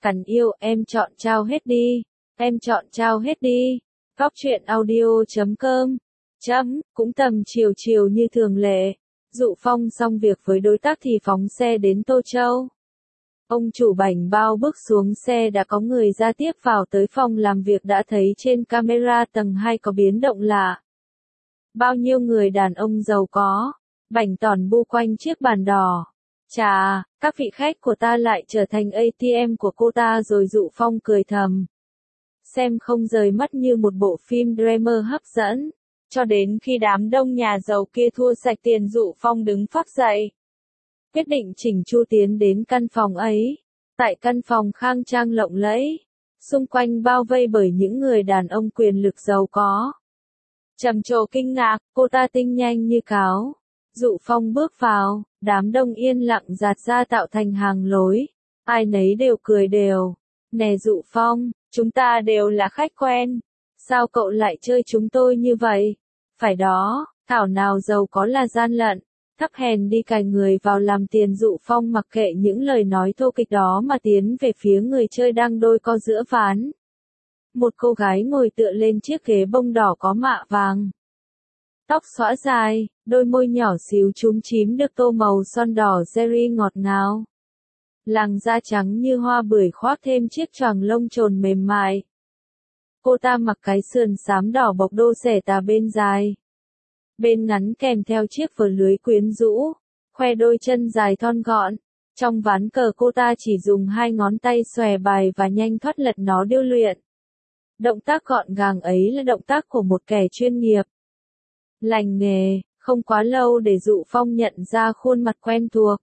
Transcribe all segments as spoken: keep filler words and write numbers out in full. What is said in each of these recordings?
Cắn yêu, em chọn trao hết đi. Em chọn trao hết đi. Góc truyện audio chấm com. Chấm, cũng tầm chiều chiều như thường lệ. Dụ Phong xong việc với đối tác thì phóng xe đến Tô Châu. Ông chủ bảnh bao bước xuống xe đã có người ra tiếp vào tới phòng làm việc đã thấy trên camera tầng hai có biến động lạ. Bao nhiêu người đàn ông giàu có, bảnh tỏn bu quanh chiếc bàn đỏ. Chà, các vị khách của ta lại trở thành a tê em của cô ta rồi. Dụ Phong cười thầm. Xem không rời mắt như một bộ phim drama hấp dẫn. Cho đến khi đám đông nhà giàu kia thua sạch tiền, Dụ Phong đứng phác dậy. Quyết định chỉnh chu tiến đến căn phòng ấy. Tại căn phòng khang trang lộng lẫy, xung quanh bao vây bởi những người đàn ông quyền lực giàu có. Trầm trồ kinh ngạc, cô ta tinh nhanh như cáo. Dụ Phong bước vào, đám đông yên lặng dạt ra tạo thành hàng lối. Ai nấy đều cười đều. Nè Dụ Phong, chúng ta đều là khách quen. Sao cậu lại chơi chúng tôi như vậy? Phải đó, thảo nào giàu có là gian lận. Thấp hèn đi cài người vào làm tiền. Dụ Phong mặc kệ những lời nói thô kịch đó mà tiến về phía người chơi đang đôi co giữa ván. Một cô gái ngồi tựa lên chiếc ghế bông đỏ có mạ vàng. Tóc xõa dài, đôi môi nhỏ xíu chúm chím được tô màu son đỏ cherry ngọt ngào. Làn da trắng như hoa bưởi khoác thêm chiếc choàng lông trồn mềm mại. Cô ta mặc cái sườn xám đỏ bọc đô xẻ tà bên dài. Bên ngắn kèm theo chiếc vờ lưới quyến rũ, khoe đôi chân dài thon gọn. Trong ván cờ cô ta chỉ dùng hai ngón tay xòe bài và nhanh thoát lật nó điêu luyện. Động tác gọn gàng ấy là động tác của một kẻ chuyên nghiệp. Lành nghề, không quá lâu để Dụ Phong nhận ra khuôn mặt quen thuộc.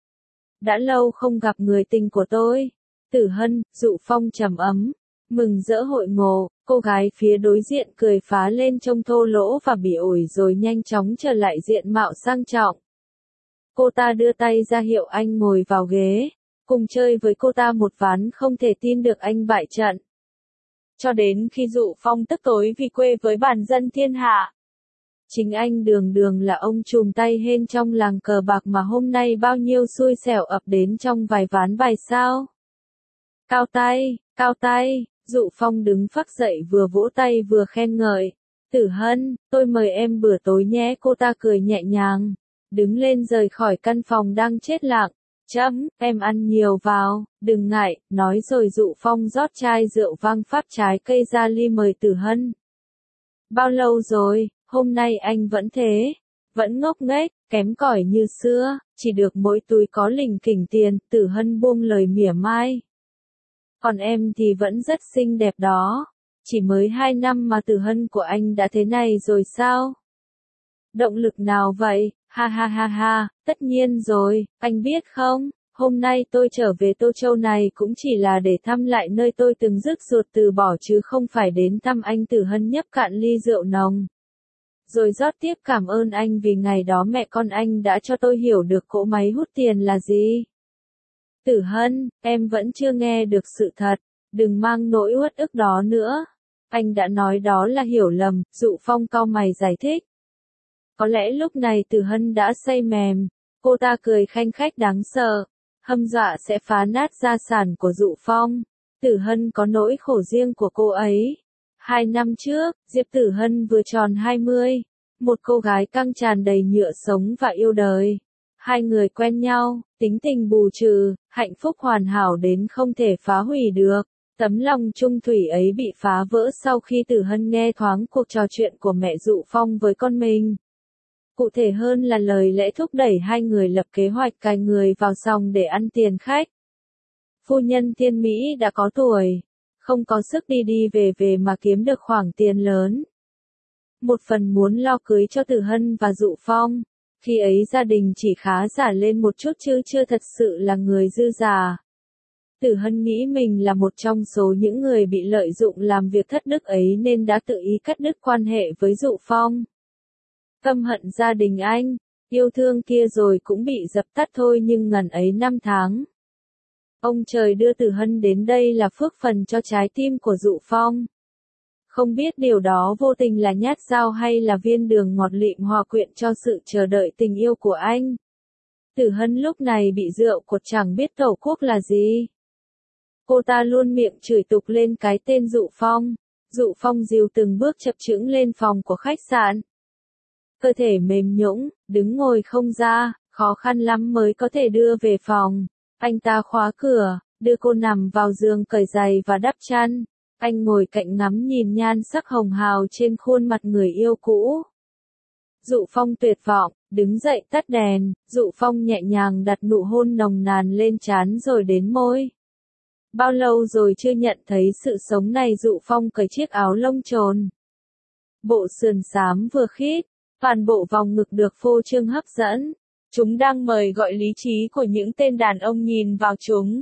Đã lâu không gặp người tình của tôi. Tử Hân. Dụ Phong trầm ấm, mừng rỡ hội ngộ. Cô gái phía đối diện cười phá lên trông thô lỗ và bỉ ổi rồi nhanh chóng trở lại diện mạo sang trọng. Cô ta đưa tay ra hiệu anh ngồi vào ghế, cùng chơi với cô ta một ván. Không thể tin được anh bại trận. Cho đến khi Dụ Phong tức tối vì quê với bản dân thiên hạ. Chính anh đường đường là ông trùm tay hên trong làng cờ bạc mà hôm nay bao nhiêu xui xẻo ập đến trong vài ván bài sao. Cao tay, cao tay. Dụ Phong đứng phác dậy vừa vỗ tay vừa khen ngợi. Tử Hân, tôi mời em bữa tối nhé. Cô ta cười nhẹ nhàng, đứng lên rời khỏi căn phòng đang chết lặng. Chấm, em ăn nhiều vào, đừng ngại, nói rồi Dụ Phong rót chai rượu vang pháp trái cây ra ly mời Tử Hân. Bao lâu rồi, hôm nay anh vẫn thế, vẫn ngốc nghếch, kém cỏi như xưa, chỉ được mỗi túi có lỉnh kỉnh tiền. Tử Hân buông lời mỉa mai. Còn em thì vẫn rất xinh đẹp đó. Chỉ mới hai năm mà Tử Hân của anh đã thế này rồi sao? Động lực nào vậy? Ha ha ha ha, tất nhiên rồi, anh biết không, hôm nay tôi trở về Tô Châu này cũng chỉ là để thăm lại nơi tôi từng dứt ruột từ bỏ chứ không phải đến thăm anh. Tử Hân nhấp cạn ly rượu nồng, rồi rót tiếp cảm ơn anh vì ngày đó mẹ con anh đã cho tôi hiểu được cỗ máy hút tiền là gì. Tử Hân, em vẫn chưa nghe được sự thật, đừng mang nỗi uất ức đó nữa. Anh đã nói đó là hiểu lầm. Dụ Phong cau mày giải thích. Có lẽ lúc này Tử Hân đã say mềm, cô ta cười khanh khách đáng sợ, hăm dọa sẽ phá nát gia sản của Dụ Phong. Tử Hân có nỗi khổ riêng của cô ấy. Hai năm trước, Diệp Tử Hân vừa tròn hai mươi, một cô gái căng tràn đầy nhựa sống và yêu đời. Hai người quen nhau, tính tình bù trừ, hạnh phúc hoàn hảo đến không thể phá hủy được. Tấm lòng trung thủy ấy bị phá vỡ sau khi Tử Hân nghe thoáng cuộc trò chuyện của mẹ Dụ Phong với con mình. Cụ thể hơn là lời lẽ thúc đẩy hai người lập kế hoạch cài người vào sòng để ăn tiền khách. Phu nhân Thiên Mỹ đã có tuổi, không có sức đi đi về về mà kiếm được khoản tiền lớn. Một phần muốn lo cưới cho Tử Hân và Dụ Phong. Khi ấy gia đình chỉ khá giả lên một chút chứ chưa thật sự là người dư giả. Tử Hân nghĩ mình là một trong số những người bị lợi dụng làm việc thất đức ấy nên đã tự ý cắt đứt quan hệ với Dụ Phong. Căm hận gia đình anh, yêu thương kia rồi cũng bị dập tắt thôi nhưng ngần ấy năm tháng. Ông trời đưa Tử Hân đến đây là phước phần cho trái tim của Dụ Phong. Không biết điều đó vô tình là nhát dao hay là viên đường ngọt lịm hòa quyện cho sự chờ đợi tình yêu của anh. Tử Hân lúc này bị rượu cột chẳng biết tổ quốc là gì. Cô ta luôn miệng chửi tục lên cái tên Dụ Phong. Dụ Phong dìu từng bước chập chững lên phòng của khách sạn. Cơ thể mềm nhũn, đứng ngồi không ra, khó khăn lắm mới có thể đưa về phòng. Anh ta khóa cửa, đưa cô nằm vào giường cởi giày và đắp chăn. Anh ngồi cạnh ngắm nhìn nhan sắc hồng hào trên khuôn mặt người yêu cũ. Dụ Phong tuyệt vọng, đứng dậy tắt đèn, Dụ Phong nhẹ nhàng đặt nụ hôn nồng nàn lên trán rồi đến môi. Bao lâu rồi chưa nhận thấy sự sống này. Dụ Phong cởi chiếc áo lông trồn. Bộ sườn xám vừa khít, toàn bộ vòng ngực được phô trương hấp dẫn. Chúng đang mời gọi lý trí của những tên đàn ông nhìn vào chúng.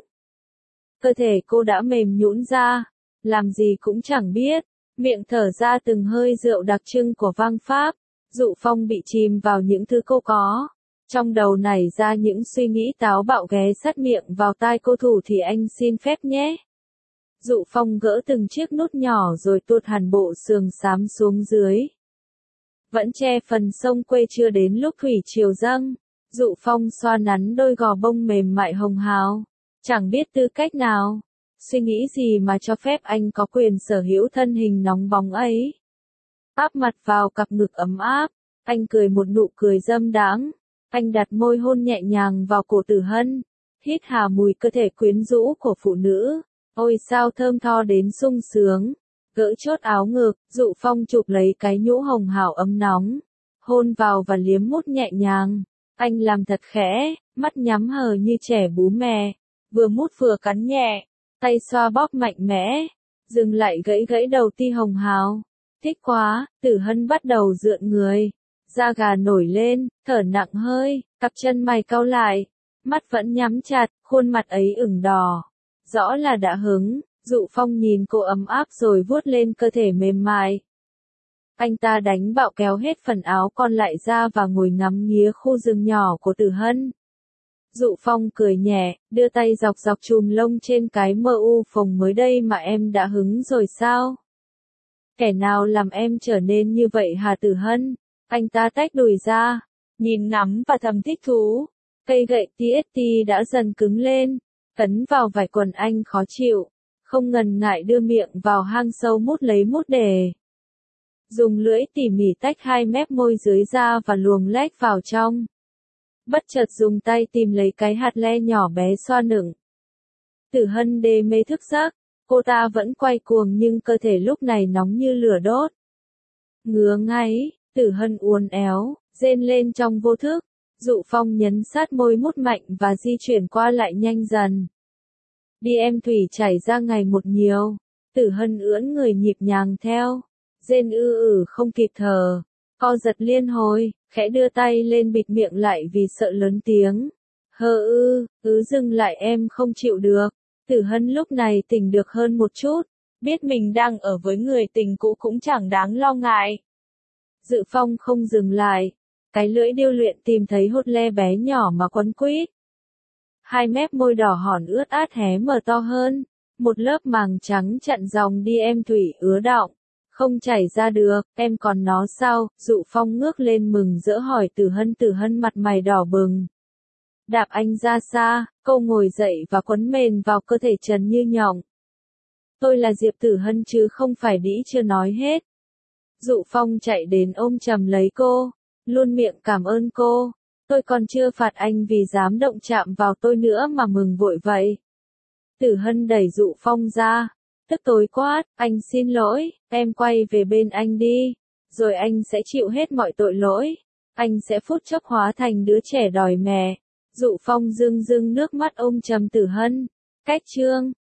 Cơ thể cô đã mềm nhũn ra, làm gì cũng chẳng biết, miệng thở ra từng hơi rượu đặc trưng của vang Pháp. Dụ Phong bị chìm vào những thứ cô có. Trong đầu nảy ra những suy nghĩ táo bạo ghé sát miệng vào tai cô. Thủ thì anh xin phép nhé. Dụ Phong gỡ từng chiếc nút nhỏ rồi tuột hẳn bộ sườn xám xuống dưới. Vẫn che phần sông quê chưa đến lúc thủy triều dâng. Dụ Phong xoa nắn đôi gò bông mềm mại hồng hào. Chẳng biết tư cách nào, suy nghĩ gì mà cho phép anh có quyền sở hữu thân hình nóng bóng ấy. Áp mặt vào cặp ngực ấm áp, anh cười một nụ cười dâm đãng. Anh đặt môi hôn nhẹ nhàng vào cổ Tử Hân, hít hà mùi cơ thể quyến rũ của phụ nữ. Ôi sao thơm tho đến sung sướng. Gỡ chốt áo ngực, Dụ Phong chụp lấy cái nhũ hồng hào ấm nóng, hôn vào và liếm mút nhẹ nhàng. Anh làm thật khẽ, mắt nhắm hờ như trẻ bú mè, vừa mút vừa cắn nhẹ, tay xoa bóp mạnh mẽ, dừng lại gãy gãy đầu ti hồng hào. Thích quá, Tử Hân bắt đầu rượn người, da gà nổi lên, thở nặng hơi, cặp chân mày cau lại, mắt vẫn nhắm chặt, khuôn mặt ấy ửng đỏ, rõ là đã hứng. Dụ Phong nhìn cô ấm áp rồi vuốt lên cơ thể mềm mại. Anh ta đánh bạo kéo hết phần áo còn lại ra và ngồi ngắm nghía khu rừng nhỏ của Tử Hân. Dụ Phong cười nhẹ, đưa tay dọc dọc chùm lông trên cái mờ u phồng mới đây mà em đã hứng rồi sao? Kẻ nào làm em trở nên như vậy hả Tử Hân? Anh ta tách đùi ra, nhìn ngắm và thầm thích thú. Cây gậy tê ét tê đã dần cứng lên, cấn vào vải quần anh khó chịu, không ngần ngại đưa miệng vào hang sâu mút lấy mút để. Dùng lưỡi tỉ mỉ tách hai mép môi dưới ra và luồng lách vào trong. Bất chợt dùng tay tìm lấy cái hạt le nhỏ bé xoa nựng. Tử Hân đê mê thức giấc, cô ta vẫn quay cuồng nhưng cơ thể lúc này nóng như lửa đốt. Ngứa ngáy, Tử Hân uốn éo, rên lên trong vô thức. Dụ Phong nhấn sát môi mút mạnh và di chuyển qua lại nhanh dần. Đi em thủy chảy ra ngày một nhiều. Tử Hân ưỡn người nhịp nhàng theo. Rên ư ử không kịp thở. Co giật liên hồi, khẽ đưa tay lên bịt miệng lại vì sợ lớn tiếng. Hơ ư, cứ dừng lại em không chịu được. Tử Hân lúc này tỉnh được hơn một chút. Biết mình đang ở với người tình cũ cũng chẳng đáng lo ngại. Dụ Phong không dừng lại. Cái lưỡi điêu luyện tìm thấy hột le bé nhỏ mà quấn quýt. Hai mép môi đỏ hòn ướt át hé mở to hơn. Một lớp màng trắng chặn dòng đi em thủy ứa đọng. Không chảy ra được, em còn nó sao? Dụ Phong ngước lên mừng rỡ hỏi Tử Hân. Tử Hân mặt mày đỏ bừng. Đạp anh ra xa, cô ngồi dậy và quấn mền vào cơ thể trần như nhộng. Tôi là Diệp Tử Hân chứ không phải đĩ chưa nói hết. Dụ Phong chạy đến ôm chầm lấy cô, luôn miệng cảm ơn cô. Tôi còn chưa phạt anh vì dám động chạm vào tôi nữa mà mừng vội vậy. Tử Hân đẩy Dụ Phong ra, tức tối quát, anh xin lỗi, em quay về bên anh đi, rồi anh sẽ chịu hết mọi tội lỗi. Anh sẽ phút chốc hóa thành đứa trẻ đòi mẹ. Dụ Phong rưng rưng nước mắt ôm chầm Tử Hân. Cách chương